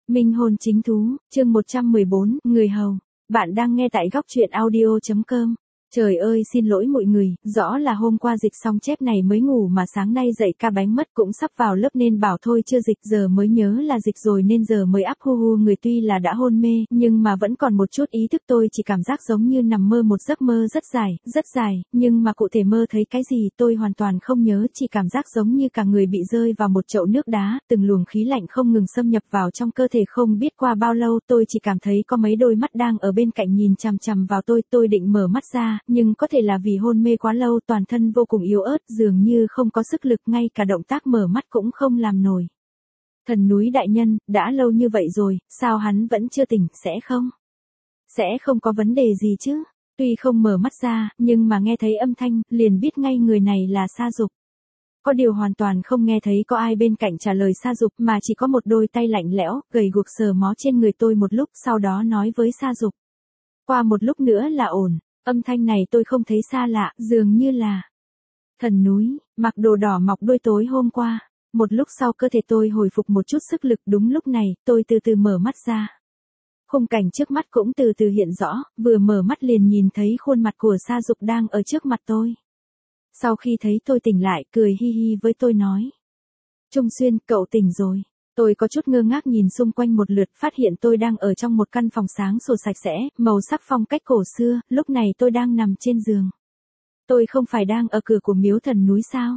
Minh hôn chính thú, chương 114, người hầu. Bạn đang nghe tại góc truyện audio.com. Trời ơi xin lỗi mọi người, rõ là hôm qua dịch xong chép này mới ngủ mà sáng nay dậy ca bánh mất cũng sắp vào lớp nên bảo thôi chưa dịch giờ mới nhớ là dịch rồi nên giờ mới ắp hu người tuy là đã hôn mê nhưng mà vẫn còn một chút ý thức tôi chỉ cảm giác giống như nằm mơ một giấc mơ rất dài, nhưng mà cụ thể mơ thấy cái gì tôi hoàn toàn không nhớ chỉ cảm giác giống như cả người bị rơi vào một chậu nước đá, từng luồng khí lạnh không ngừng xâm nhập vào trong cơ thể không biết qua bao lâu tôi chỉ cảm thấy có mấy đôi mắt đang ở bên cạnh nhìn chằm chằm vào tôi định mở mắt ra. Nhưng có thể là vì hôn mê quá lâu toàn thân vô cùng yếu ớt dường như không có sức lực ngay cả động tác mở mắt cũng không làm nổi. Thần núi đại nhân, đã lâu như vậy rồi, sao hắn vẫn chưa tỉnh, sẽ không có vấn đề gì chứ. Tuy không mở mắt ra, nhưng mà nghe thấy âm thanh, liền biết ngay người này là Sa Dục. Có điều hoàn toàn không nghe thấy có ai bên cạnh trả lời Sa Dục mà chỉ có một đôi tay lạnh lẽo, gầy guộc sờ mó trên người tôi một lúc sau đó nói với Sa Dục. Qua một lúc nữa là ổn. Âm thanh này tôi không thấy xa lạ, dường như là thần núi, mặc đồ đỏ mọc đuôi tối hôm qua. Một lúc sau cơ thể tôi hồi phục một chút sức lực đúng lúc này, tôi từ từ mở mắt ra. Khung cảnh trước mắt cũng từ từ hiện rõ, vừa mở mắt liền nhìn thấy khuôn mặt của Sa Dục đang ở trước mặt tôi. Sau khi thấy tôi tỉnh lại, cười hi hi với tôi nói. Trung Xuyên, cậu tỉnh rồi. Tôi có chút ngơ ngác nhìn xung quanh một lượt phát hiện tôi đang ở trong một căn phòng sáng sủa sạch sẽ, màu sắc phong cách cổ xưa, lúc này tôi đang nằm trên giường. Tôi không phải đang ở cửa của miếu thần núi sao?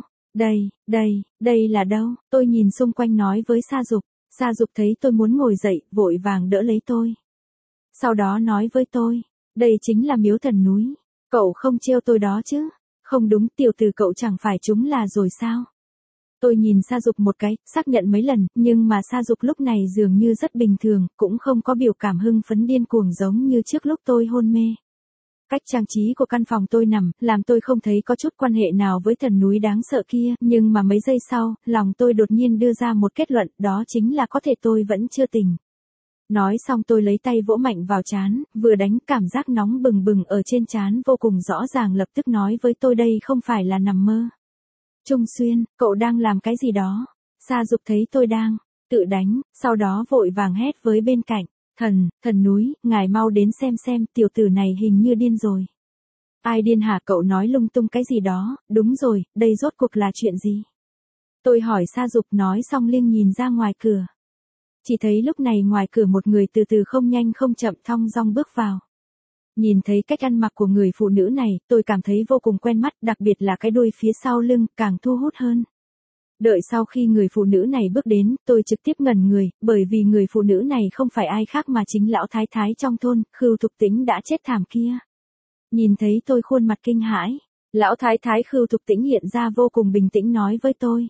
Đây là đâu? Tôi nhìn xung quanh nói với Sa Dục. Sa Dục thấy tôi muốn ngồi dậy, vội vàng đỡ lấy tôi. Sau đó nói với tôi, đây chính là miếu thần núi. Cậu không trêu tôi đó chứ? Không đúng, tiểu tử cậu chẳng phải chúng là rồi sao? Tôi nhìn Sa Dục một cái, xác nhận mấy lần, nhưng mà Sa Dục lúc này dường như rất bình thường, cũng không có biểu cảm hưng phấn điên cuồng giống như trước lúc tôi hôn mê. Cách trang trí của căn phòng tôi nằm, làm tôi không thấy có chút quan hệ nào với thần núi đáng sợ kia, nhưng mà mấy giây sau, lòng tôi đột nhiên đưa ra một kết luận, đó chính là có thể tôi vẫn chưa tỉnh. Nói xong tôi lấy tay vỗ mạnh vào trán, vừa đánh cảm giác nóng bừng bừng ở trên trán vô cùng rõ ràng lập tức nói với tôi đây không phải là nằm mơ. Trung Xuyên, cậu đang làm cái gì đó? Sa Dục thấy tôi đang tự đánh, sau đó vội vàng hét với bên cạnh. Thần núi, ngài mau đến xem, tiểu tử này hình như điên rồi. Ai điên hả? Cậu nói lung tung cái gì đó, đúng rồi, đây rốt cuộc là chuyện gì? Tôi hỏi Sa Dục nói xong liếc nhìn ra ngoài cửa. Chỉ thấy lúc này ngoài cửa một người từ từ không nhanh không chậm thong dong bước vào. Nhìn thấy cách ăn mặc của người phụ nữ này, tôi cảm thấy vô cùng quen mắt, đặc biệt là cái đuôi phía sau lưng, càng thu hút hơn. Đợi sau khi người phụ nữ này bước đến, tôi trực tiếp ngẩn người, bởi vì người phụ nữ này không phải ai khác mà chính lão thái thái trong thôn, Khưu Thục Tĩnh đã chết thảm kia. Nhìn thấy tôi khuôn mặt kinh hãi, lão thái thái Khưu Thục Tĩnh hiện ra vô cùng bình tĩnh nói với tôi.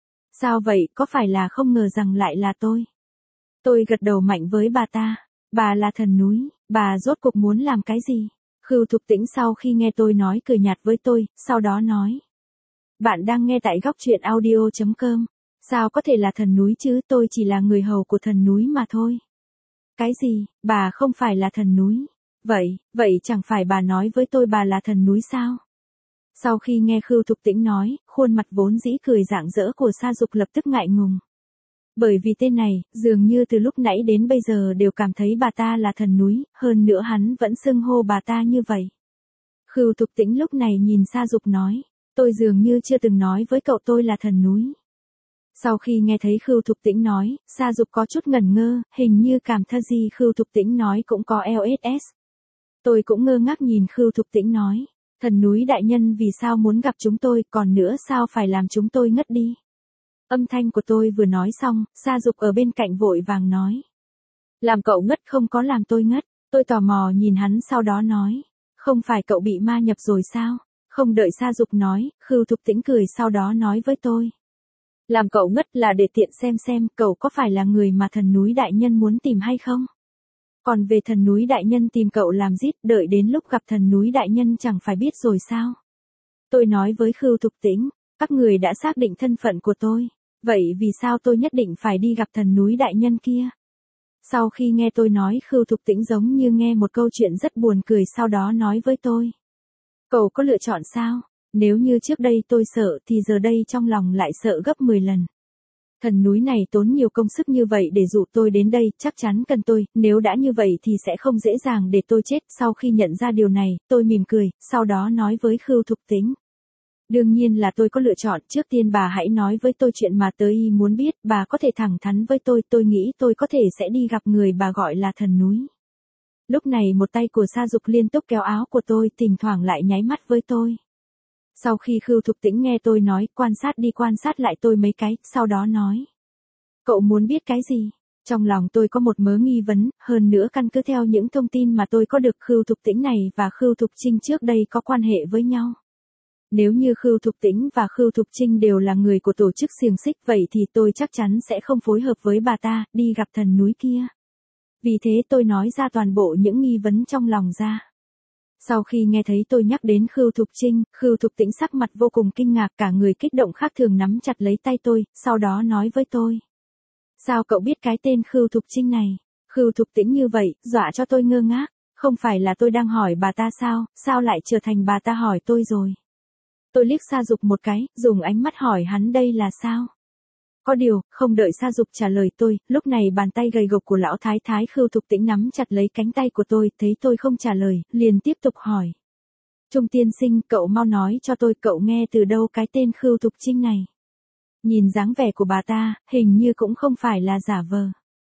Sao vậy, có phải là không ngờ rằng lại là tôi? Tôi gật đầu mạnh với bà ta. Bà là thần núi, bà rốt cuộc muốn làm cái gì? Khưu Thục Tĩnh sau khi nghe tôi nói cười nhạt với tôi, sau đó nói. Bạn đang nghe tại góc truyện audio.com. Sao có thể là thần núi chứ, tôi chỉ là người hầu của thần núi mà thôi. Cái gì, bà không phải là thần núi? Vậy chẳng phải bà nói với tôi bà là thần núi sao? Sau khi nghe Khưu Thục Tĩnh nói, khuôn mặt vốn dĩ cười rạng rỡ của Sa Dục lập tức ngại ngùng. Bởi vì tên này, dường như từ lúc nãy đến bây giờ đều cảm thấy bà ta là thần núi, hơn nữa hắn vẫn xưng hô bà ta như vậy. Khưu Thục Tĩnh lúc này nhìn Sa Dục nói, tôi dường như chưa từng nói với cậu tôi là thần núi. Sau khi nghe thấy Khưu Thục Tĩnh nói, Sa Dục có chút ngẩn ngơ, hình như cảm thấy gì Khưu Thục Tĩnh nói cũng có LSS. Tôi cũng ngơ ngác nhìn Khưu Thục Tĩnh nói, thần núi đại nhân vì sao muốn gặp chúng tôi, còn nữa sao phải làm chúng tôi ngất đi. Âm thanh của tôi vừa nói xong, Sa Dục ở bên cạnh vội vàng nói. Làm cậu ngất không có làm tôi ngất, tôi tò mò nhìn hắn sau đó nói. Không phải cậu bị ma nhập rồi sao? Không đợi Sa Dục nói, Khưu Thục Tĩnh cười sau đó nói với tôi. Làm cậu ngất là để tiện xem cậu có phải là người mà thần núi đại nhân muốn tìm hay không? Còn về thần núi đại nhân tìm cậu làm rít, đợi đến lúc gặp thần núi đại nhân chẳng phải biết rồi sao? Tôi nói với Khưu Thục Tĩnh, các người đã xác định thân phận của tôi. Vậy vì sao tôi nhất định phải đi gặp thần núi đại nhân kia? Sau khi nghe tôi nói Khưu Thục Tĩnh giống như nghe một câu chuyện rất buồn cười sau đó nói với tôi. Cậu có lựa chọn sao? Nếu như trước đây tôi sợ thì giờ đây trong lòng lại sợ gấp 10 lần. Thần núi này tốn nhiều công sức như vậy để dụ tôi đến đây, chắc chắn cần tôi, nếu đã như vậy thì sẽ không dễ dàng để tôi chết. Sau khi nhận ra điều này, tôi mỉm cười, sau đó nói với Khưu Thục Tĩnh. Đương nhiên là tôi có lựa chọn, trước tiên bà hãy nói với tôi chuyện mà tôi muốn biết, bà có thể thẳng thắn với tôi nghĩ tôi có thể sẽ đi gặp người bà gọi là thần núi. Lúc này một tay của Sa Dục liên tục kéo áo của tôi, thỉnh thoảng lại nháy mắt với tôi. Sau khi Khưu Thục Tĩnh nghe tôi nói, quan sát lại tôi mấy cái, sau đó nói. Cậu muốn biết cái gì? Trong lòng tôi có một mớ nghi vấn, hơn nữa căn cứ theo những thông tin mà tôi có được, Khưu Thục Tĩnh này và Khưu Thục Trinh trước đây có quan hệ với nhau. Nếu như Khưu Thục Tĩnh và Khưu Thục Trinh đều là người của tổ chức xiềng xích, vậy thì tôi chắc chắn sẽ không phối hợp với bà ta, đi gặp thần núi kia. Vì thế tôi nói ra toàn bộ những nghi vấn trong lòng ra. Sau khi nghe thấy tôi nhắc đến Khưu Thục Trinh, Khưu Thục Tĩnh sắc mặt vô cùng kinh ngạc, cả người kích động khác thường nắm chặt lấy tay tôi, sau đó nói với tôi. Sao cậu biết cái tên Khưu Thục Trinh này? Khưu Thục Tĩnh như vậy, dọa cho tôi ngơ ngác. Không phải là tôi đang hỏi bà ta sao lại trở thành bà ta hỏi tôi rồi? Tôi liếc Sa Dục một cái, dùng ánh mắt hỏi hắn đây là sao? Có điều, không đợi Sa Dục trả lời tôi, lúc này bàn tay gầy gộc của lão thái thái Khưu Thục Tĩnh nắm chặt lấy cánh tay của tôi, thấy tôi không trả lời, liền tiếp tục hỏi. Trung tiên sinh, cậu mau nói cho tôi, cậu nghe từ đâu cái tên Khưu Thục Trinh này? Nhìn dáng vẻ của bà ta, hình như cũng không phải là giả vờ.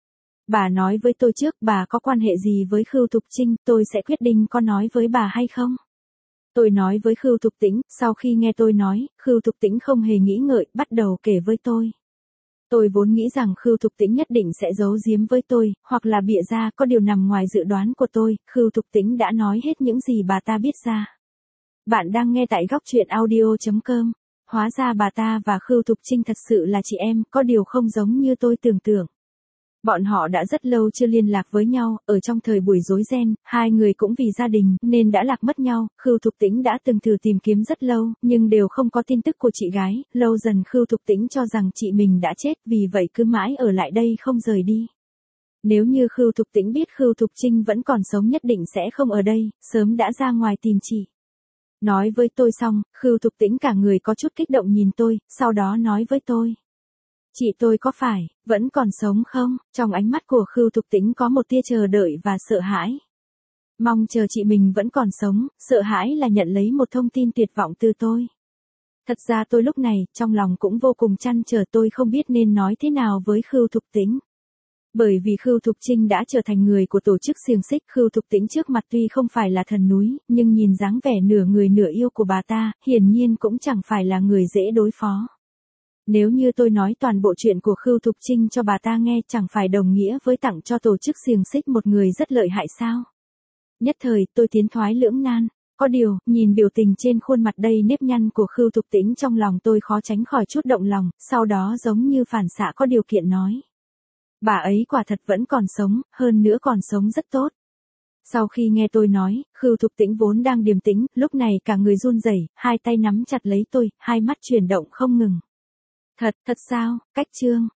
Bà nói với tôi trước, bà có quan hệ gì với Khưu Thục Trinh, tôi sẽ quyết định có nói với bà hay không. Tôi nói với Khưu Thục Tĩnh, sau khi nghe tôi nói, Khưu Thục Tĩnh không hề nghĩ ngợi, bắt đầu kể với tôi. Tôi vốn nghĩ rằng Khưu Thục Tĩnh nhất định sẽ giấu giếm với tôi, hoặc là bịa ra, có điều nằm ngoài dự đoán của tôi, Khưu Thục Tĩnh đã nói hết những gì bà ta biết ra. Bạn đang nghe tại góc truyện audio.com. Hóa ra bà ta và Khưu Thục Trinh thật sự là chị em, có điều không giống như tôi tưởng tượng. Bọn họ đã rất lâu chưa liên lạc với nhau, ở trong thời buổi rối ren, hai người cũng vì gia đình, nên đã lạc mất nhau. Khưu Thục Tĩnh đã từng thử tìm kiếm rất lâu, nhưng đều không có tin tức của chị gái, lâu dần Khưu Thục Tĩnh cho rằng chị mình đã chết, vì vậy cứ mãi ở lại đây không rời đi. Nếu như Khưu Thục Tĩnh biết Khưu Thục Trinh vẫn còn sống nhất định sẽ không ở đây, sớm đã ra ngoài tìm chị. Nói với tôi xong, Khưu Thục Tĩnh cả người có chút kích động nhìn tôi, sau đó nói với tôi. Chị tôi có phải, vẫn còn sống không? Trong ánh mắt của Khưu Thục Tĩnh có một tia chờ đợi và sợ hãi. Mong chờ chị mình vẫn còn sống, sợ hãi là nhận lấy một thông tin tuyệt vọng từ tôi. Thật ra tôi lúc này, trong lòng cũng vô cùng trăn trở, tôi không biết nên nói thế nào với Khưu Thục Tĩnh. Bởi vì Khưu Thục Trinh đã trở thành người của tổ chức xiềng xích, Khưu Thục Tĩnh trước mặt tuy không phải là thần núi, nhưng nhìn dáng vẻ nửa người nửa yêu của bà ta, hiển nhiên cũng chẳng phải là người dễ đối phó. Nếu như tôi nói toàn bộ chuyện của Khưu Thục Trinh cho bà ta nghe, chẳng phải đồng nghĩa với tặng cho tổ chức xiềng xích một người rất lợi hại sao? Nhất thời, tôi tiến thoái lưỡng nan. Có điều, nhìn biểu tình trên khuôn mặt đầy nếp nhăn của Khưu Thục Tĩnh, trong lòng tôi khó tránh khỏi chút động lòng, sau đó giống như phản xạ có điều kiện nói. Bà ấy quả thật vẫn còn sống, hơn nữa còn sống rất tốt. Sau khi nghe tôi nói, Khưu Thục Tĩnh vốn đang điềm tĩnh, lúc này cả người run rẩy, hai tay nắm chặt lấy tôi, hai mắt chuyển động không ngừng. Thật sao, cách chương.